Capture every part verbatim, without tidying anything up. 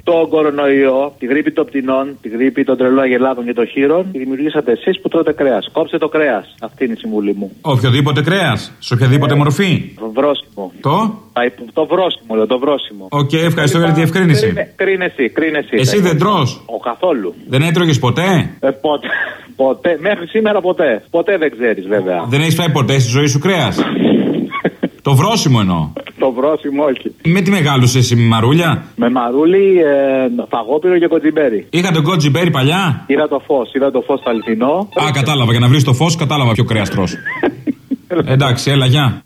τον κορονοϊό, τη γρίπη των πτηνών, τη γρίπη των τρελών αγελάδων και των χείρων, τη δημιουργήσατε εσείς που τρώτε κρέας. Κόψτε το κρέας. Αυτή είναι η συμβουλή μου. Οποιοδήποτε κρέας, σε οποιαδήποτε ε, μορφή. Το βρόσιμο. Το? Το βρόσιμο, λέω, το βρόσιμο. Οκ, okay, ευχαριστώ για τη διευκρίνηση. Κρίνε εσύ, κρίνε εσύ. Εσύ δεν τρως? Ο καθόλου. Δεν έτρωγες ποτέ? Ε, ποτέ. Ποτέ. Μέχρι σήμερα ποτέ. Ποτέ δεν ξέρεις, βέβαια. Δεν έχεις φάει ποτέ στη ζωή σου κρέας? Το βρόσιμο εννοώ. Το βρόσιμο, όχι. Με τι μεγάλωσες εσύ, με μαρούλια? Με μαρούλι, ε, φαγόπυρο και κοτζιμπέρι. Είχατε κοτζιμπέρι παλιά? Είδα το φως, είδα το φως το αληθινό. Α, κατάλαβα. Για να βρεις το φως, κατάλαβα ποιο κρέας τρως. Εντάξει, έλα, γεια.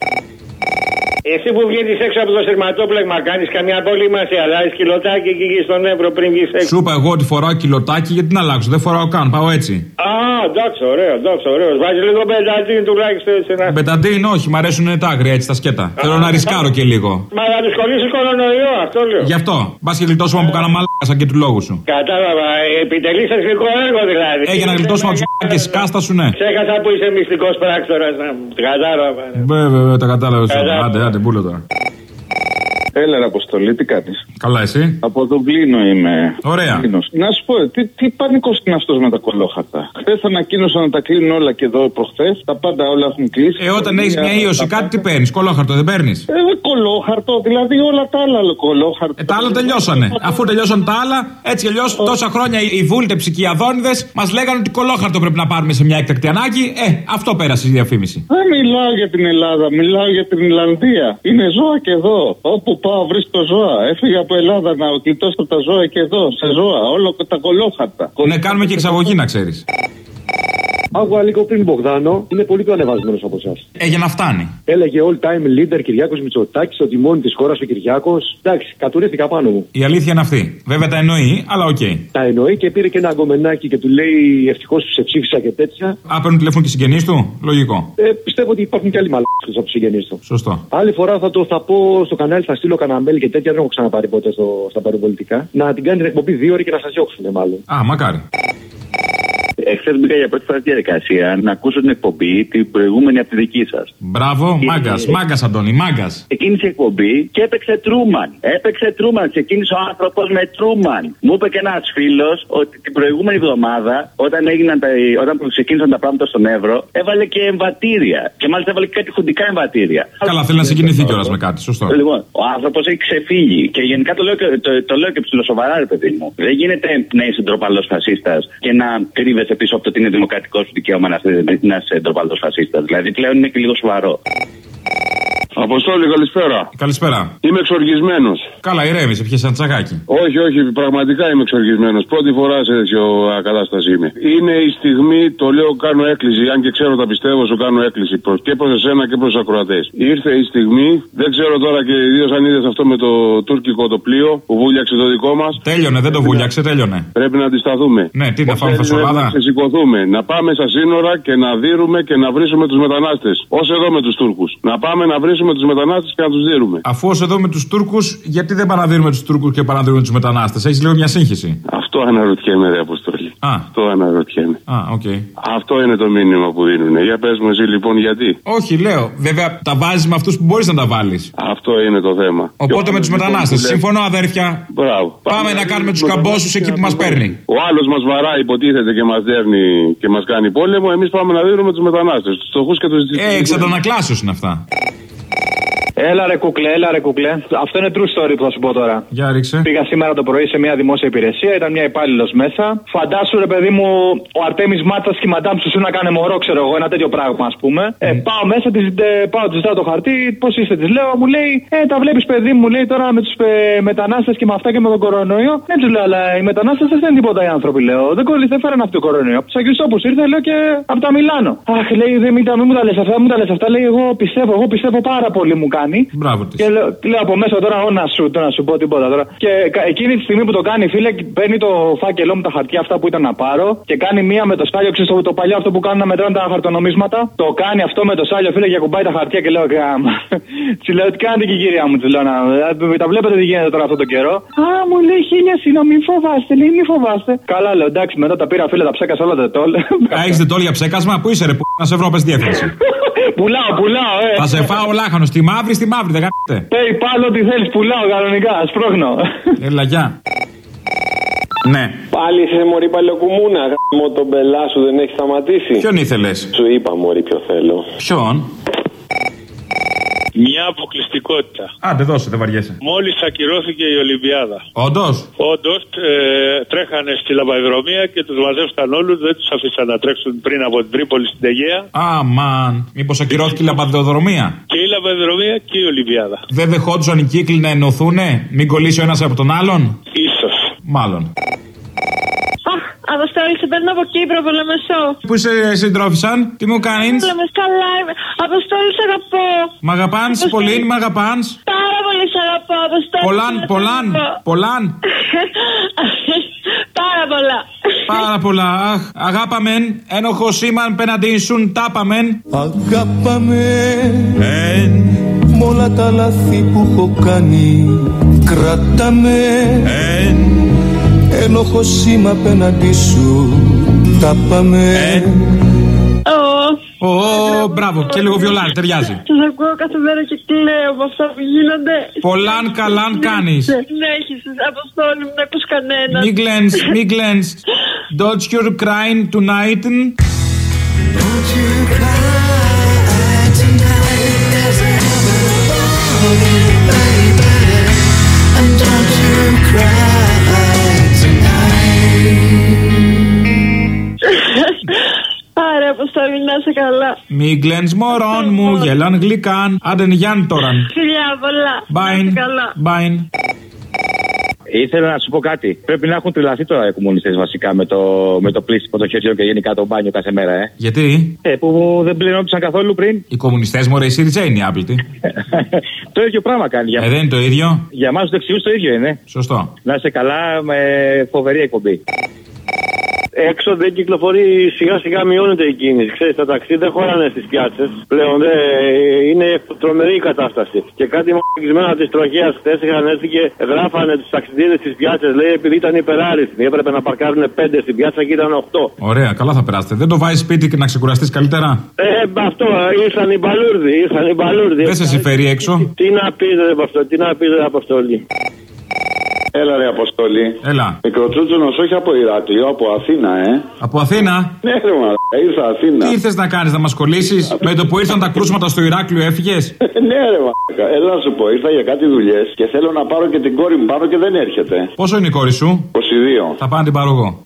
Εσύ που βγαίνεις έξω από το σειρματόπλεγμα, κάνεις καμιά απόλυμα, σε αλλάζεις κιλοτάκι εκεί στον Εύρο πριν βγεις έξω? Σου είπα εγώ ότι φοράω κιλοτάκι, γιατί να αλλάξω? Δεν φοράω καν, πάω έτσι. Α, εντάξει, ωραίο, εντάξει, ωραίο. Βάζεις λίγο μπεταντίν τουλάχιστον έτσι να. Μπεταντίν, όχι, μ' αρέσουν τα άγρια έτσι τα σκέτα. Α, θέλω να ρισκάρω και λίγο. Μα θα τους κολλήσει κορονοϊό, αυτό λέω. Γι' αυτό. Μπα και γλιτώσουμε που κάνα μαλάκα σαν και του λόγου σου. Κατάλαβα, επιτελείς αστικό έργο δηλαδή. Ε, για να γλιτώσουμε από του και σκάστα σου, ναι. Ξέχασα που είσαι μυστικός πράκτορας να μου. Κατάλαβα. Βέβαια, τα κατάλαβα. Άντε, άντε, πούλο τώρα. Έλα, ρε Αποστολή, τι κάνεις? Καλά, εσύ? Από τον Κλίνο είμαι. Ωραία. Κλίνος. Να σου πω, τι, τι πανικός είναι αυτός με τα κολόχαρτα? Χθες ανακοίνωσαν να τα κλείνουν όλα και εδώ προχθές. Τα πάντα όλα έχουν κλείσει. Ε, όταν έχεις μια ίωση, κάτι τι παίρνεις? Κολόχαρτο δεν παίρνεις? Ε, κολόχαρτο, δηλαδή όλα τα άλλα κολόχαρτο. Ε, τα άλλα τελειώσανε. Αφού τελειώσαν τα άλλα, έτσι κι αλλιώς τόσα χρόνια οι βούλτεψοι και οι αδόνιδες μας λέγανε ότι κολόχαρτο πρέπει να πάρουμε σε μια έκτακτη ανάγκη. Ε, αυτό πέρασε η διαφήμιση. Δεν μιλάω για την Ελλάδα, μιλάω για την Ιρλανδία. Είναι ζώα και εδώ. Όπου πάω βρίσκω ζώα. Έφυγα από Ελλάδα να γλιτώσω τα ζώα και εδώ. Σε ζώα, όλο τα κολόχαρτα. Ναι, κάνουμε και εξαγωγή να ξέρεις. Άκουγα λίγο πριν Μπογδάνο, είναι πολύ πιο ανεβασμένος από εσάς. Ε, για να φτάνει. Έλεγε all time leader Κυριάκος Μητσοτάκης, ότι μόνη της χώρας ο Κυριάκος. Εντάξει, κατουρίστηκα πάνω μου. Η αλήθεια είναι αυτή. Βέβαια τα εννοεί, αλλά οκ. Okay. Τα εννοεί και πήρε και ένα αγκομενάκι και του λέει ευτυχώς που σε ψήφισα και τέτοια. Α, παίρνουν τηλέφωνο και συγγενείς του. Λογικό. Ε, πιστεύω ότι υπάρχουν και άλλοι μαλάκες από τους συγγενείς του. Σωστό. Άλλη φορά θα το θα πω στο κανάλι, θα στείλω κανένα mail και τέτοια. Δεν έχω ξαναπάρει ποτέ στο, στα περιπολιτικά. Να την κάνει την εκπομπή δύο ώρες και να σας διώξουν μάλλον. Α, μακάρι. Εχθές μπήκα για πρώτη φορά στη διαδικασία να ακούσω την εκπομπή, την προηγούμενη από τη δική σας. Μπράβο, μάγκας, μάγκας Αντώνη, μάγκας. Εκείνησε η εκπομπή και έπαιξε Τρούμαν. Έπαιξε Τρούμαν, ξεκίνησε ο άνθρωπος με Τρούμαν. Μου είπε και ένας φίλος ότι την προηγούμενη εβδομάδα, όταν, έγιναν τα, όταν ξεκίνησαν τα πράγματα στον Εύρο, έβαλε και εμβατήρια. Και μάλιστα έβαλε και κάτι χουντικά εμβατήρια. Καλά, θέλει να συγκινηθεί κιόλας με κάτι, σωστό. Λοιπόν, ο άνθρωπος έχει ξεφύγει. Και γενικά το λέω και, το, το λέω και ψιλοσοβαρά, ρε παιδί μου. Δεν γίνεται να είσαι ντροπαλός φασίστας και να κρύβεσαι πίσω από το ότι είναι δημοκρατικό σου δικαίωμα να είσαι ντροπαλός φασίστας. Δηλαδή πλέον είναι και λίγο σοβαρό. Αποστόλη, καλησπέρα. Καλησπέρα. Είμαι εξοργισμένος. Καλά, ηρέμησε, πιέσε ένα τσαγάκι. Όχι, όχι, πραγματικά είμαι εξοργισμένος. Πρώτη φορά σε τέτοιο κατάσταση είμαι. Είναι η στιγμή, το λέω, κάνω έκκληση. Αν και ξέρω τα πιστεύω, σου κάνω έκκληση. Και προς εσένα και προς τους ακροατές. Ήρθε η στιγμή, δεν ξέρω τώρα και ιδίως αν είδες αυτό με το τουρκικό το πλοίο που βούλιαξε το δικό μας. Τέλειωνε, δεν το βούλιαξε, τέλειωνε. Πρέπει να αντισταθούμε. Ναι, τι να φάμε φασολάδα. Να ξεσηκωθούμε, να πάμε στα σύνορα και να δείρουμε και να βρίσουμε τους μετανάστες. Ως εδώ με τους Τούρκους. Να πάμε να βρίσουμε τους μετανάστες και να τους δίνουμε. Αφού ως εδώ με τους Τούρκους, γιατί δεν παραδίνουμε τους Τούρκους και παραδίνουμε τους μετανάστες? Έχεις λίγο μια σύγχυση. Αυτό αναρωτιέμαι, ρε Αποστόλη. Α. Αυτό αναρωτιέμαι. Α, οκ. Okay. Αυτό είναι το μήνυμα που δίνουν. Για πες μου εσύ λοιπόν γιατί. Όχι, λέω. Βέβαια τα βάζεις με αυτούς που μπορείς να τα βάλεις. Αυτό είναι το θέμα. Οπότε με τους μετανάστες. Λοιπόν, συμφωνώ, αδέρφια. Μπράβο. Πάμε, Πάμε να κάνουμε τους καμπόσους εκεί που μας παίρνει. Ο άλλος μας βαράει, υποτίθεται και μας δέρνει και μας κάνει πόλεμο. Εμείς πάμε να δίνουμε τους μετανάστες. Τους φτωχούς και τους ε, εξαντανακλάσεως είναι αυτά. Έλα ρε κουκλέ, έλα ρε κουκλέ. Αυτό είναι true story που θα σου πω τώρα. Για ρίξε. Πήγα σήμερα το πρωί σε μια δημόσια υπηρεσία, ήταν μια υπάλληλος μέσα. Φαντάσου ρε παιδί μου, ο Αρτέμις Μάτσας και η μαντάμ σου να κάνε μωρό, ξέρω εγώ, ένα τέτοιο πράγμα ας πούμε. Mm. Ε, πάω μέσα, της, ε, πάω, της ζητάω το χαρτί, πώς είστε, της λέω, μου λέει, ε, τα βλέπεις παιδί μου, λέει τώρα με τους ε, μετανάστες και με αυτά και με τον κορονοϊό. Δεν τους λέω, αλλά οι μετανάστες δεν είναι τίποτα οι άνθρωποι, λέω. Δεν κολλή, δεν φέραν αυτό το κορονοϊό. Από τους Αγίους Τόπους ήρθε, λέω και από τα Μιλάνο. Αχ, λέει, δεν μην, μην μου τα λες αυτά, μην τα λες αυτά, λέει, εγώ πιστεύω, εγώ πιστεύω πάρα πολύ μου κάνει. Μπράβο της. Και λέω, λέω από μέσα τώρα, να σου, να σου πω τίποτα τώρα. Και εκείνη τη στιγμή που το κάνει, φίλε, παίρνει το φάκελό μου τα χαρτιά αυτά που ήταν να πάρω και κάνει μία με το σάλιο, ξέρεις το, το παλιό αυτό που κάνουν να μετράνε τα χαρτονομίσματα. Το κάνει αυτό με το σάλιο, φίλε, και κουμπάει τα χαρτιά και λέω, γάμα. Τσι λέω, τι κάνετε και η κυρία μου, τσι λέω, να, τα βλέπετε τι γίνεται τώρα αυτό το καιρό. Α, μου λέει χίλια συγγνώμη, μην φοβάστε, λέει, μην φοβάστε. Καλά, λέω, εντάξει, μετά τα πήρα, φίλε, τα ψέκασα όλα τα τόλ. Έχει δετόλ για ψέκασμα, πού είσαι, ρε, που να σε βρω, πες διεύθυνση. Πουλάω, πουλάω, ε. Θα σε φάω λάχανο, στη μαύρη, στη μαύρη, δεν κάνετε. PayPal, ό,τι θέλεις, πουλάω κανονικά, σπρώχνω. Έλα, γεια. Ναι. Πάλι είσαι μωρή παλαιοκουμούνα. Γάμο τον μπελά σου δεν έχει σταματήσει. Ποιον ήθελες? Σου είπα μωρή ποιο θέλω. Ποιον? Μια αποκλειστικότητα. Άντε δώσε, δεν βαριέσαι. Μόλις ακυρώθηκε η Ολυμπιάδα. Όντως. Όντως, ε, τρέχανε στη λαμπαδρομία και τους μαζεύτηκαν όλους. Δεν τους αφήσαν να τρέξουν πριν από την Τρίπολη στην Αιγαία. Αμαν. Μήπως ακυρώθηκε η λαμπαδρομία? Και η λαμπαδρομία και η Ολυμπιάδα. Δεν δεχόντουσαν οι κύκλοι να ενωθούνε? Μην κολλήσει ο ένας από τον άλλον? Ίσως. Μάλλον. Αποστόλη, σε παίρνω από Κύπρο, Πολεμεσό. Πού σε συντρόφισαν, τι μου κάνεις? Πολεμεσό, καλά είμαι. Αποστόλη, σε αγαπώ. Μ' αγαπάνς, πολύ, μ' αγαπάνς. Πάρα πολύ σε αγαπώ, Αποστόλη. Πολλάν, πολλάν, πολλάν. Πάρα πολλά. Πάρα πολλά, αχ, αγάπαμεν, ένοχο σήμαν πέναντί σουν τάπαμεν. Αγάπαμεν, μ' όλα τα λάθη που έχω κάνει. Κράταμεν, ένοχο σήμα απέναντι σου, τα πάμε. Ω, μπράβο, και λίγο βιολάρι, ταιριάζει. Σας ακούω κάθε μέρα και κλαίω από αυτά που γίνονται. Πολλάν καλάν κάνεις. Ναι, έχεις, Αποστόλη μου, να ακούς κανένα. Μη γκλένς, μη γκλένς. Don't you cry tonight. Don't you cry tonight. There's another baby. And don't you cry. Άρα, Αποστόλη, να είσαι καλά. Μη γκλένς μωρών μου, γελάν γλυκάν. Άντε Γιάννη τωραν. Φιλιά, πολλά. Μπάιν, μπάιν. Ήθελα να σου πω κάτι. Πρέπει να έχουν τρελαθεί τώρα οι κομμουνιστές βασικά με το, με το πλήσιμο των χεριών και γενικά το μπάνιο κάθε μέρα, ε. Γιατί? Ε, που δεν πληρώνονταν καθόλου πριν. Οι κομμουνιστές, μωρέ, η ΣΥΡΙΖΑ είναι η άπλητη. Το ίδιο πράγμα κάνει. Για... Ε, δεν είναι το ίδιο. Για εμάς τους δεξιούς το ίδιο είναι. Σωστό. Να είσαι καλά, με φοβερή εκπομπή. Έξω δεν κυκλοφορεί, σιγά σιγά μειώνεται η κίνηση. Ξέρεις, τα ταξί δεν χωράνε στις πιάτσες. Πλέον δε, είναι τρομερή η κατάσταση. Και κάτι μαγισμένα της τροχέας χθες είχαν έρθει και γράφανε τους ταξιδίδες στις πιάτσες. Λέει επειδή ήταν υπεράριθμοι. Έπρεπε να παρκάρουν πέντε στην πιάτσα και ήταν οκτώ. Ωραία, καλά θα περάσετε. Δεν το βάζεις σπίτι και να ξεκουραστείς καλύτερα? Ε, αυτό, ήρθαν οι μπαλούρδοι. Ήρθαν οι μπαλούρδοι. Δεν σε συμφέρει έξω? Τι να πεις, ρε Αποστόλη, τι να πεις, ρε Αποστόλη. Έλα ρε Αποστόλη. Έλα. Μικροτσούτσουνος όχι από Ηράκλειο, από Αθήνα, ε. Από Αθήνα? Ναι, ρε μα, ήρθα Αθήνα. Τι ήρθες να κάνεις, να μας κολλήσεις? Με το που ήρθαν τα κρούσματα στο Ηράκλειο έφυγες? Ναι, ρε μα. Έλα να σου πω, ήρθα για κάτι δουλειές και θέλω να πάρω και την κόρη μου πάνω και δεν έρχεται. Πόσο είναι η κόρη σου? είκοσι δύο. Θα πάω να την πάρω εγώ.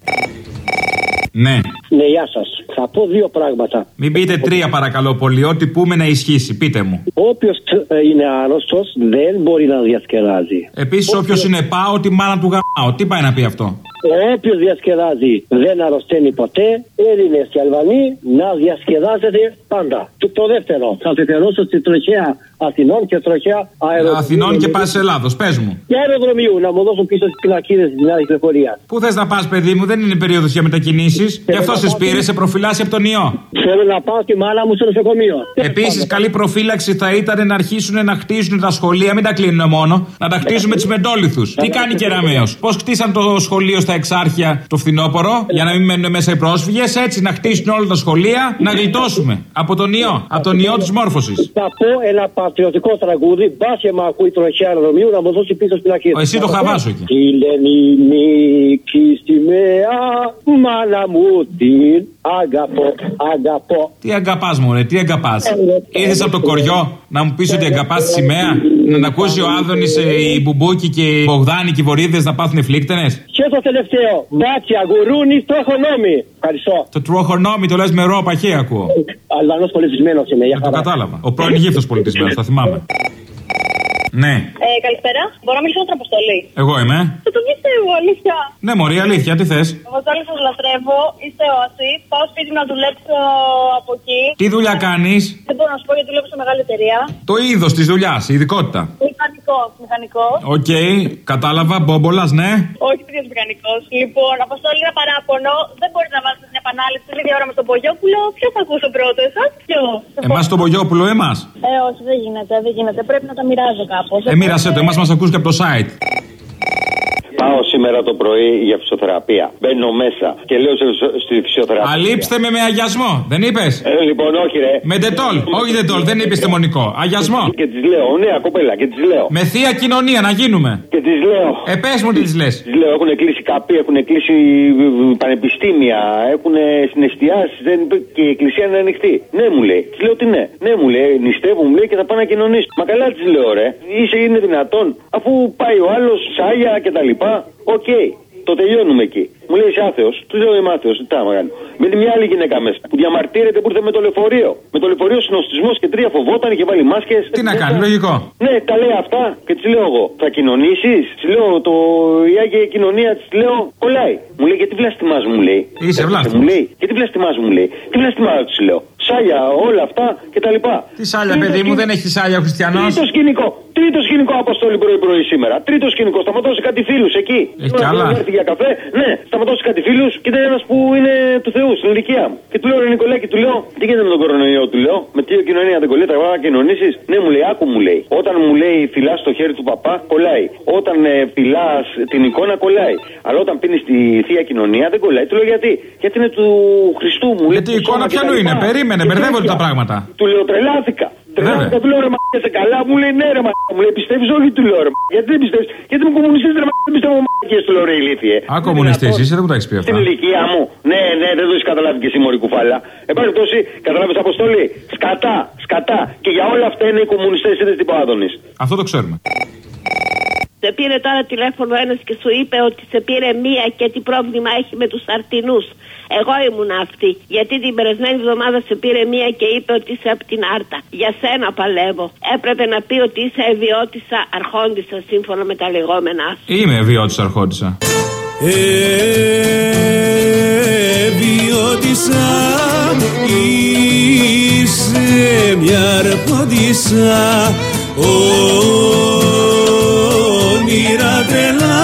Ναι. Ναι, γεια σας. Θα πω δύο πράγματα. Μην πείτε τρία παρακαλώ πολύ, ό,τι πούμε να ισχύσει. Πείτε μου. Όποιος είναι άρρωστος δεν μπορεί να διασκεδάζει. Επίσης, όποιος είναι πάω, τη μάνα του γαμάω. Τι πάει να πει αυτό? Όποιος διασκεδάζει δεν αρρωσταίνει ποτέ. Έλληνες και Αλβανοί να διασκεδάζετε πάντα. Και το δεύτερο, θα αφιερώσω στη τροχέα Αθηνών και τροχέα αεροδρομίου. Αθηνών και πας Ελλάδος, πες μου. Και αεροδρομίου, να μου δώσουν πίσω τις πινακίδες της νέας κυκλοφορίας. Πού θες να πας, παιδί μου, δεν είναι περίοδος για μετακινήσεις. Γι' αυτό σε πήρε, σε προφυλάσσει από τον ιό. Θέλω να πάω τη μάνα μου στο νοσοκομείο. Επίσης, καλή προφύλαξη θα ήταν να αρχίσουν να χτίζουν τα σχολεία, μην τα κλείνουν μόνο, να τα χτίζουν με τις μεντόλιθους. Τι κάνει Κεραμέως? Πώς χτίσαν το σχολείο στα Εξάρχεια το φθινόπωρο, για να μην μένουν μέσα οι πρόσφυγες, έτσι να χτίσουν όλα τα σχολεία, να γλιτώσουμε από τον ιό, από τον ιό της μόρφωσης. Θα πω ένα πατριωτικό τραγούδι, μπα και μ' ακούει τροχέα αεροδρομίου να μου δώσει πίσω στην αρχή. Εσύ το χαβάσου εκεί. Τη Λενινική σημαία, μάνα μου την αγαπώ, αγαπώ. Τι αγαπάς μωρέ, τι αγαπάς? Ήρθες από το κοριό να μου πεις ότι αγαπάς τη σημαία? Να τα ακούσει ο Άδωνης, η Μπουμπούκη και οι Μπογδάνοι και οι Βορίδες να πάθουν φλίκτενες? Και το τελευταίο, μπάτσια, γουρούνι, τροχονόμι. Ευχαριστώ. Το τροχονόμι το λες με ρο παχύ ακούω. Αλβανός πολιτισμένος είναι, για χαρά. Το κατάλαβα. Ο πρώην Αιγύπτος πολιτισμένος, θα θυμάμαι. Ναι. Ε, καλησπέρα. Μπορώ να μιλήσω με τον Αποστολή? Εγώ είμαι. Θα το πιστεύω, αλήθεια. Ναι, μωρή, αλήθεια, τι θες? Αποστολή, σας λατρεύω. Είστε όασοι. Πάω σπίτι να δουλέψω από εκεί. Τι δουλειά κάνεις? Δεν μπορώ να σου πω γιατί δουλεύω σε μεγάλη εταιρεία. Το είδος της δουλειάς, η ειδικότητα. Μηχανικός, μηχανικός. Οκ, okay, κατάλαβα, μπόμπολας, ναι. Όχι, δεν μηχανικός. Λοιπόν, Αποστολή, ένα παράπονο. Δεν μπορείτε να βάλετε την επανάληψη την ίδια ώρα με τον Πογιόπουλο. Ποιο θα ακούσω πρώτο, εσάς? Ποιο? Εμάς τον Πογιόπουλο, εμάς. Ε, όχι, δεν γίνεται, δεν γίνεται. Πρέπει να τα μοιράζω κάπως. Ε, μοίρασέ το, εμάς μας ακούς και από το site. Πάω σήμερα το πρωί για φυσιοθεραπεία. Μπαίνω μέσα και λέω στη φυσιοθεραπεία. Αλείψτε με με αγιασμό, δεν είπες? Ε, λοιπόν, όχι, ρε. Με ντετόλ, όχι ντετόλ, δεν είπες τεμονικό. Αγιασμό. Και της λέω, νέα κοπέλα, και της λέω. Με θεία κοινωνία να γίνουμε. Και της λέω. Ε, πες μου τι της λες. Της λέω, έχουν κλείσει καπί, έχουν κλείσει πανεπιστήμια, έχουν συναισθιάσει και η εκκλησία είναι ανοιχτή. Ναι, μου λέει. Της λέω τι ναι. Ναι, μου λέει, νηστεύω, μου λέει και θα πάω να κοινωνήσω. Μα καλά της λέω, ρε. Είσαι, είναι δυνατόν, αφού πάει ο άλλος, σάγια κτλ. Οκ. Okay. Το τελειώνουμε εκεί. Μου λέει είσαι άθεος. Του λέω είμαι άθεος. Τι θα κάνω. Με μια άλλη γυναίκα μέσα που διαμαρτύρεται που ήρθε με το λεωφορείο. Με το λεωφορείο συνοστισμός και τρία φοβόταν, είχε βάλει μάσκες. Τι να κάνει, λογικό. Ναι, τα λέει αυτά και τη λέω εγώ. Θα κοινωνήσεις. Τη λέω το η Άγια Κοινωνία, τη λέω κολλάει. Μου λέει γιατί βλαστημάς μου λέει. Είσαι βλάστημας. Μου λέει γιατί βλαστημάς μου λέει. Τι βλαστημάς τη λέω. Σάλια, όλα αυτά κτλ. Τι σάλια, παιδί μου, δεν έχει σάλια ο χριστιανός. Τρίτο σκηνικό. Τρίτο σκηνικό αποστόλη πρωί-πρωί σήμερα. Τρίτο σκηνικό. Σταματώ σε κάτι φίλους εκεί. Έχει κι άλλα. Έρθει για καφέ. Ναι, σταματώ σε κάτι φίλους και ήταν ένας που είναι του Θεού, στην ηλικία μου. Και του λέω ρε Νικολάκη, του λέω τι γίνεται με τον κορονοϊό, του λέω. Με τι κοινωνία δεν κολλάει, τα βάγα κοινωνήσεις. Ναι, μου λέει, άκου μου λέει. Όταν μου λέει φυλάς το χέρι του παπά, κολλάει. Όταν ε, φυλάς την εικόνα, κολλάει. Αλλά όταν πίνεις τη θεία κοινωνία δεν κολλάει. Του λέω γιατί. Γιατί είναι του Χριστού μου. Γιατί η εικόνα ποιανού είναι, περίμενε, μπερδεύονται τα πράγματα. Του λέω τρελάθηκα. Τρελάθηκα, του λέω ρε μ***, είσαι καλά, μου λέει ναι ρε μ***, μου λέει πιστεύεις όχι, του λέω ρε μ***, γιατί δεν πιστεύεις, γιατί είμαι κομμουνιστής ρε μ***, δεν πιστεύω μ***, του λέω ρε ηλίθιε. Α, κομμουνιστής είσαι, δεν μου τα έχεις πει αυτά. Στην ηλικία μου, ναι, ναι, δεν το έχεις καταλάβει και εσύ μωρή κουφάλα. Εν πάση περιπτώσει, καταλάβεις αποστολή, σκατά, σκατά και για όλα αυτά είναι οι κομμουνιστές, είδες τι Άδωνης. Αυτό το ξέρουμε. Σε πήρε τώρα τηλέφωνο ένας και σου είπε ότι σε πήρε μία και τι πρόβλημα έχει με τους αρτινούς. Εγώ ήμουν αυτή. Γιατί την περασμένη εβδομάδα σε πήρε μία και είπε ότι είσαι από την Άρτα. Για σένα παλεύω. Έπρεπε να πει ότι είσαι ευιώτισσα αρχόντισσα σύμφωνα με τα λεγόμενά σου. Είμαι ευιώτισσα αρχόντισσα. Ευιώτισσα είσαι μια αρχόντισσα. Όνειρα τρελά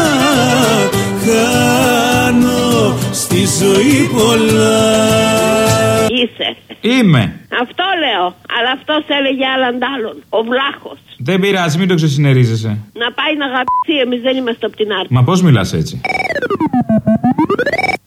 χάνω στη ζωή πολλά. Είσαι. Είμαι. Αυτό λέω. Αλλά αυτός έλεγε άλλαν άλλον. Ο Βλάχος. Δεν πειράζει, μην το ξεσυνερίζεσαι. Να πάει να αγαπηθεί, εμείς δεν είμαστε από την Άρτα. Μα πώς μιλάς έτσι.